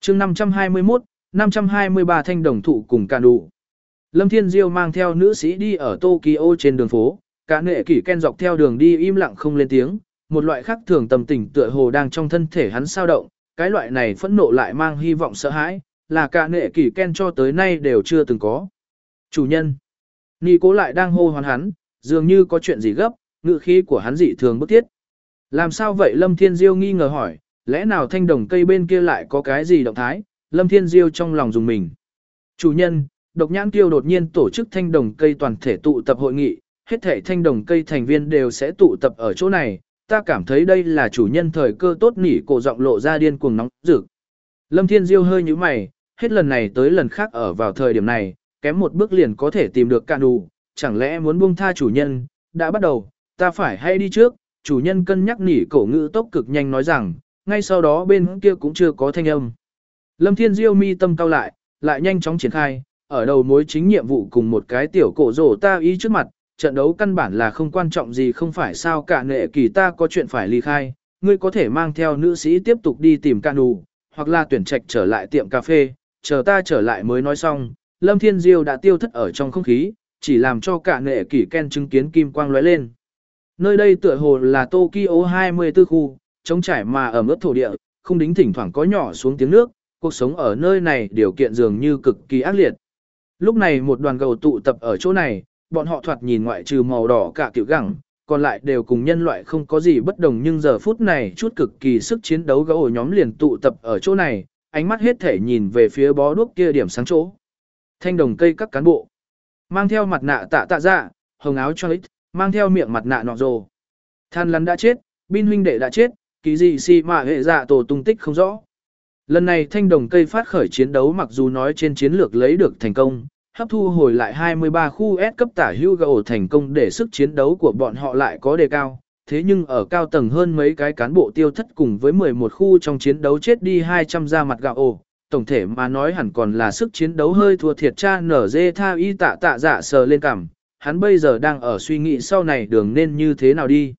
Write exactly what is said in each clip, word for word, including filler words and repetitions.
chương năm trăm hai mươi mốt, năm trăm hai mươi ba thanh đồng thụ cùng cạn đủ. Lâm Thiên Diêu mang theo nữ sĩ đi ở Tokyo trên đường phố, cả nệ kỷ Ken dọc theo đường đi im lặng không lên tiếng, một loại khác thường tâm tình tựa hồ đang trong thân thể hắn sao động, cái loại này phẫn nộ lại mang hy vọng sợ hãi, là cả nệ kỷ Ken cho tới nay đều chưa từng có. Chủ nhân, Nị cố lại đang hô hoán hắn, dường như có chuyện gì gấp, ngữ khí của hắn dị thường bức thiết. Làm sao vậy? Lâm Thiên Diêu nghi ngờ hỏi, lẽ nào thanh đồng cây bên kia lại có cái gì động thái? Lâm Thiên Diêu trong lòng dùng mình. Chủ nhân, Độc Nhãn Kiêu đột nhiên tổ chức thanh đồng cây toàn thể tụ tập hội nghị, hết thảy thanh đồng cây thành viên đều sẽ tụ tập ở chỗ này, ta cảm thấy đây là chủ nhân thời cơ tốt. Nỉ cổ giọng lộ ra điên cuồng nóng rực. Lâm Thiên Diêu hơi nhíu mày, hết lần này tới lần khác ở vào thời điểm này, kém một bước liền có thể tìm được cạn đủ, chẳng lẽ muốn buông tha chủ nhân? Đã bắt đầu, ta phải hay đi trước? Chủ nhân cân nhắc. Nỉ cổ ngữ tốc cực nhanh nói rằng, ngay sau đó bên kia cũng chưa có thanh âm. Lâm Thiên Diêu mi tâm cao lại, lại nhanh chóng triển khai, ở đầu mối chính nhiệm vụ cùng một cái tiểu cổ rổ ta ý trước mặt, trận đấu căn bản là không quan trọng gì không phải sao? Cả nệ kỳ ta có chuyện phải ly khai, ngươi có thể mang theo nữ sĩ tiếp tục đi tìm cạn đủ, hoặc là tuyển trạch trở lại tiệm cà phê, chờ ta trở lại mới nói xong. Lâm Thiên Diêu đã tiêu thất ở trong không khí, chỉ làm cho cả nệ kỳ Ken chứng kiến kim quang lóe lên. Nơi đây tựa hồ là Tokyo hai mươi tư khu, trống trải mà ẩm ướt thổ địa, không đính thỉnh thoảng có nhỏ xuống tiếng nước, cuộc sống ở nơi này điều kiện dường như cực kỳ ác liệt. Lúc này một đoàn gầu tụ tập ở chỗ này, bọn họ thoạt nhìn ngoại trừ màu đỏ cả kiểu gẳng, còn lại đều cùng nhân loại không có gì bất đồng, nhưng giờ phút này chút cực kỳ sức chiến đấu gấu nhóm liền tụ tập ở chỗ này, ánh mắt hết thể nhìn về phía bó đuốc kia điểm sáng chỗ. Thanh đồng cây các cán bộ, mang theo mặt nạ tạ tạ dạ, hồng áo cho ít, mang theo miệng mặt nạ nọ rồ. Than lắn đã chết, Bin huynh đệ đã chết, ký gì si mà hệ dạ tổ tung tích không rõ. Lần này thanh đồng cây phát khởi chiến đấu mặc dù nói trên chiến lược lấy được thành công, hấp thu hồi lại hai mươi ba khu S cấp tả hữu gầu thành công để sức chiến đấu của bọn họ lại có đề cao. Thế nhưng ở cao tầng hơn mấy cái cán bộ tiêu thất cùng với mười một khu trong chiến đấu chết đi hai trăm ra mặt gạo ổ, tổng thể mà nói hẳn còn là sức chiến đấu hơi thua thiệt. Cha nở dê tha y tạ tạ dạ sờ lên cằm, hắn bây giờ đang ở suy nghĩ sau này đường nên như thế nào đi.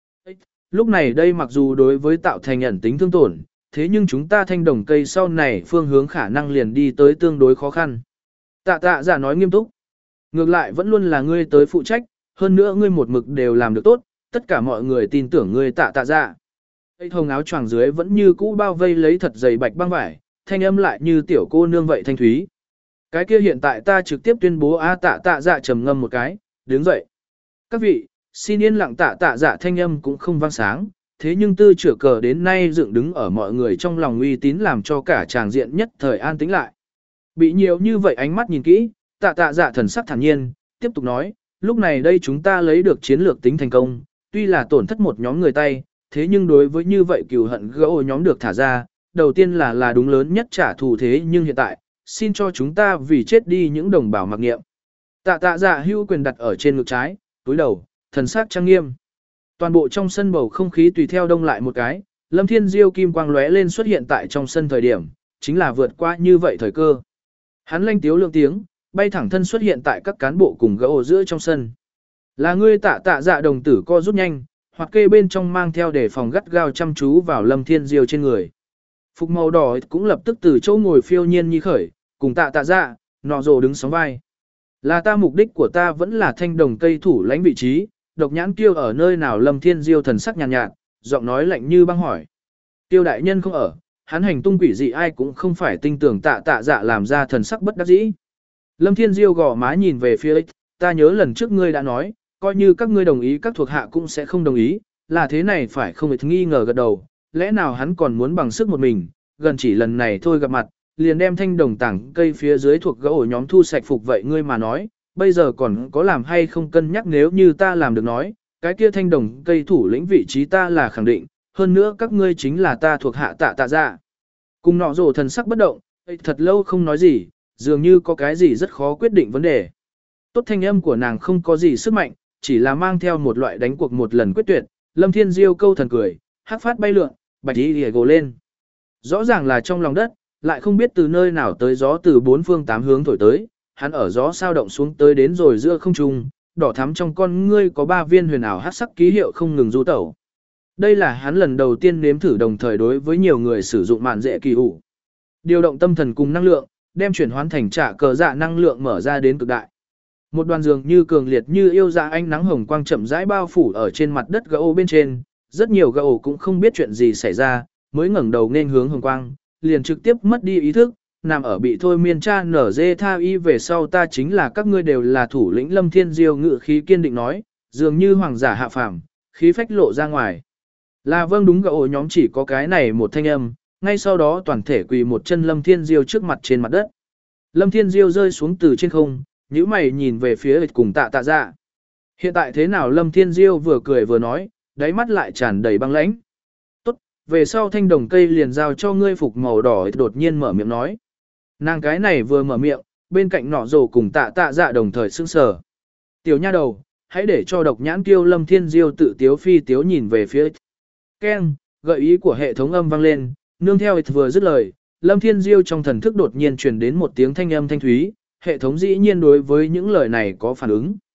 Lúc này đây mặc dù đối với tạo thành ẩn tính thương tổn, thế nhưng chúng ta thanh đồng cây sau này phương hướng khả năng liền đi tới tương đối khó khăn. Tạ tạ giả nói nghiêm túc. Ngược lại vẫn luôn là ngươi tới phụ trách, hơn nữa ngươi một mực đều làm được tốt, tất cả mọi người tin tưởng ngươi. Tạ tạ giả. Cây hồng áo choàng dưới vẫn như cũ bao vây lấy thật dày bạch băng vải, thanh âm lại như tiểu cô nương vậy thanh thúy. Cái kia hiện tại ta trực tiếp tuyên bố. A tạ tạ giả trầm ngâm một cái, đứng dậy. Các vị, xin yên lặng. Tạ tạ giả thanh âm cũng không vang sáng, thế nhưng tư chửa cờ đến nay dựng đứng ở mọi người trong lòng uy tín làm cho cả tràng diện nhất thời an tĩnh lại. Bị nhiều như vậy ánh mắt nhìn kỹ, tạ tạ dạ thần sắc thản nhiên, tiếp tục nói, lúc này đây chúng ta lấy được chiến lược tính thành công, tuy là tổn thất một nhóm người tay, thế nhưng đối với như vậy cừu hận gỗ nhóm được thả ra, đầu tiên là là đúng lớn nhất trả thù, thế nhưng hiện tại, xin cho chúng ta vì chết đi những đồng bào mặc nghiệm. Tạ tạ dạ hưu quyền đặt ở trên ngực trái, túi đầu, thần sắc trang nghiêm. Toàn bộ trong sân bầu không khí tùy theo đông lại một cái, Lâm Thiên Diêu kim quang lóe lên xuất hiện tại trong sân thời điểm, chính là vượt qua như vậy thời cơ. Hắn lanh tiếu lượng tiếng, bay thẳng thân xuất hiện tại các cán bộ cùng gỗ giữa trong sân. Là ngươi. Tạ tạ dạ đồng tử co rút nhanh, hoặc kê bên trong mang theo để phòng gắt gao chăm chú vào Lâm Thiên Diêu trên người. Phục màu đỏ cũng lập tức từ chỗ ngồi phiêu nhiên nhi khởi, cùng tạ tạ dạ, nọ rồ đứng sóng vai. Là ta, mục đích của ta vẫn là thanh đồng cây thủ lãnh vị trí. Độc Nhãn Kiêu ở nơi nào? Lâm Thiên Diêu thần sắc nhàn nhạt, nhạt, giọng nói lạnh như băng hỏi. Tiêu đại nhân không ở, hắn hành tung quỷ dị ai cũng không phải tin tưởng. Tạ tạ dạ làm ra thần sắc bất đắc dĩ. Lâm Thiên Diêu gò má nhìn về phía ích, ta nhớ lần trước ngươi đã nói, coi như các ngươi đồng ý các thuộc hạ cũng sẽ không đồng ý, là thế này phải không? Ích nghi ngờ gật đầu, lẽ nào hắn còn muốn bằng sức một mình, gần chỉ lần này thôi gặp mặt, liền đem thanh đồng tảng cây phía dưới thuộc gỗ nhóm thu sạch phục. Vậy ngươi mà nói, bây giờ còn có làm hay không cân nhắc? Nếu như ta làm được nói, cái kia thanh đồng cây thủ lĩnh vị trí ta là khẳng định, hơn nữa các ngươi chính là ta thuộc hạ. Tạ tạ dạ cùng nọ rồ thần sắc bất động, thật lâu không nói gì, dường như có cái gì rất khó quyết định vấn đề. Tốt, thanh âm của nàng không có gì sức mạnh, chỉ là mang theo một loại đánh cuộc một lần quyết tuyệt. Lâm Thiên Diêu câu thần cười, hắc phát bay lượn, bạch y lìa gồ lên. Rõ ràng là trong lòng đất, lại không biết từ nơi nào tới gió từ bốn phương tám hướng thổi tới, hắn ở gió sao động xuống tới đến rồi giữa không trung, đỏ thắm trong con ngươi có ba viên huyền ảo hắc sắc ký hiệu không ngừng du tẩu. Đây là hắn lần đầu tiên nếm thử đồng thời đối với nhiều người sử dụng mạn dễ kỳ ủ. Điều động tâm thần cùng năng lượng, đem chuyển hóa thành trả cờ dạ năng lượng mở ra đến cực đại. Một đoàn dường như cường liệt như yêu dạ ánh nắng hồng quang chậm rãi bao phủ ở trên mặt đất gỗ bên trên, rất nhiều gỗ cũng không biết chuyện gì xảy ra, mới ngẩng đầu nên hướng hồng quang, liền trực tiếp mất đi ý thức, nằm ở bị thôi miên cha nở dê tha y về sau ta chính là các ngươi đều là thủ lĩnh Lâm Thiên Diêu ngự khí kiên định nói, dường như hoàng giả hạ phàm, khí phách lộ ra ngoài. Là vâng đúng gỗ nhóm chỉ có cái này một thanh âm, ngay sau đó toàn thể quỳ một chân Lâm Thiên Diêu trước mặt trên mặt đất. Lâm Thiên Diêu rơi xuống từ trên không, nhíu mày nhìn về phía cùng tạ tạ dạ. Hiện tại thế nào Lâm Thiên Diêu vừa cười vừa nói, đáy mắt lại tràn đầy băng lãnh. Tốt, về sau thanh đồng cây liền giao cho ngươi phục màu đỏ đột nhiên mở miệng nói. Nàng cái này vừa mở miệng, bên cạnh nọ rồ cùng tạ tạ dạ đồng thời sững sờ. Tiểu nha đầu, hãy để cho độc nhãn kiêu Lâm Thiên Diêu tự tiếu phi tiếu nhìn về phía. Keng, gợi ý của hệ thống âm vang lên, nương theo vừa dứt lời, Lâm Thiên Diêu trong thần thức đột nhiên truyền đến một tiếng thanh âm thanh thúy, hệ thống dĩ nhiên đối với những lời này có phản ứng.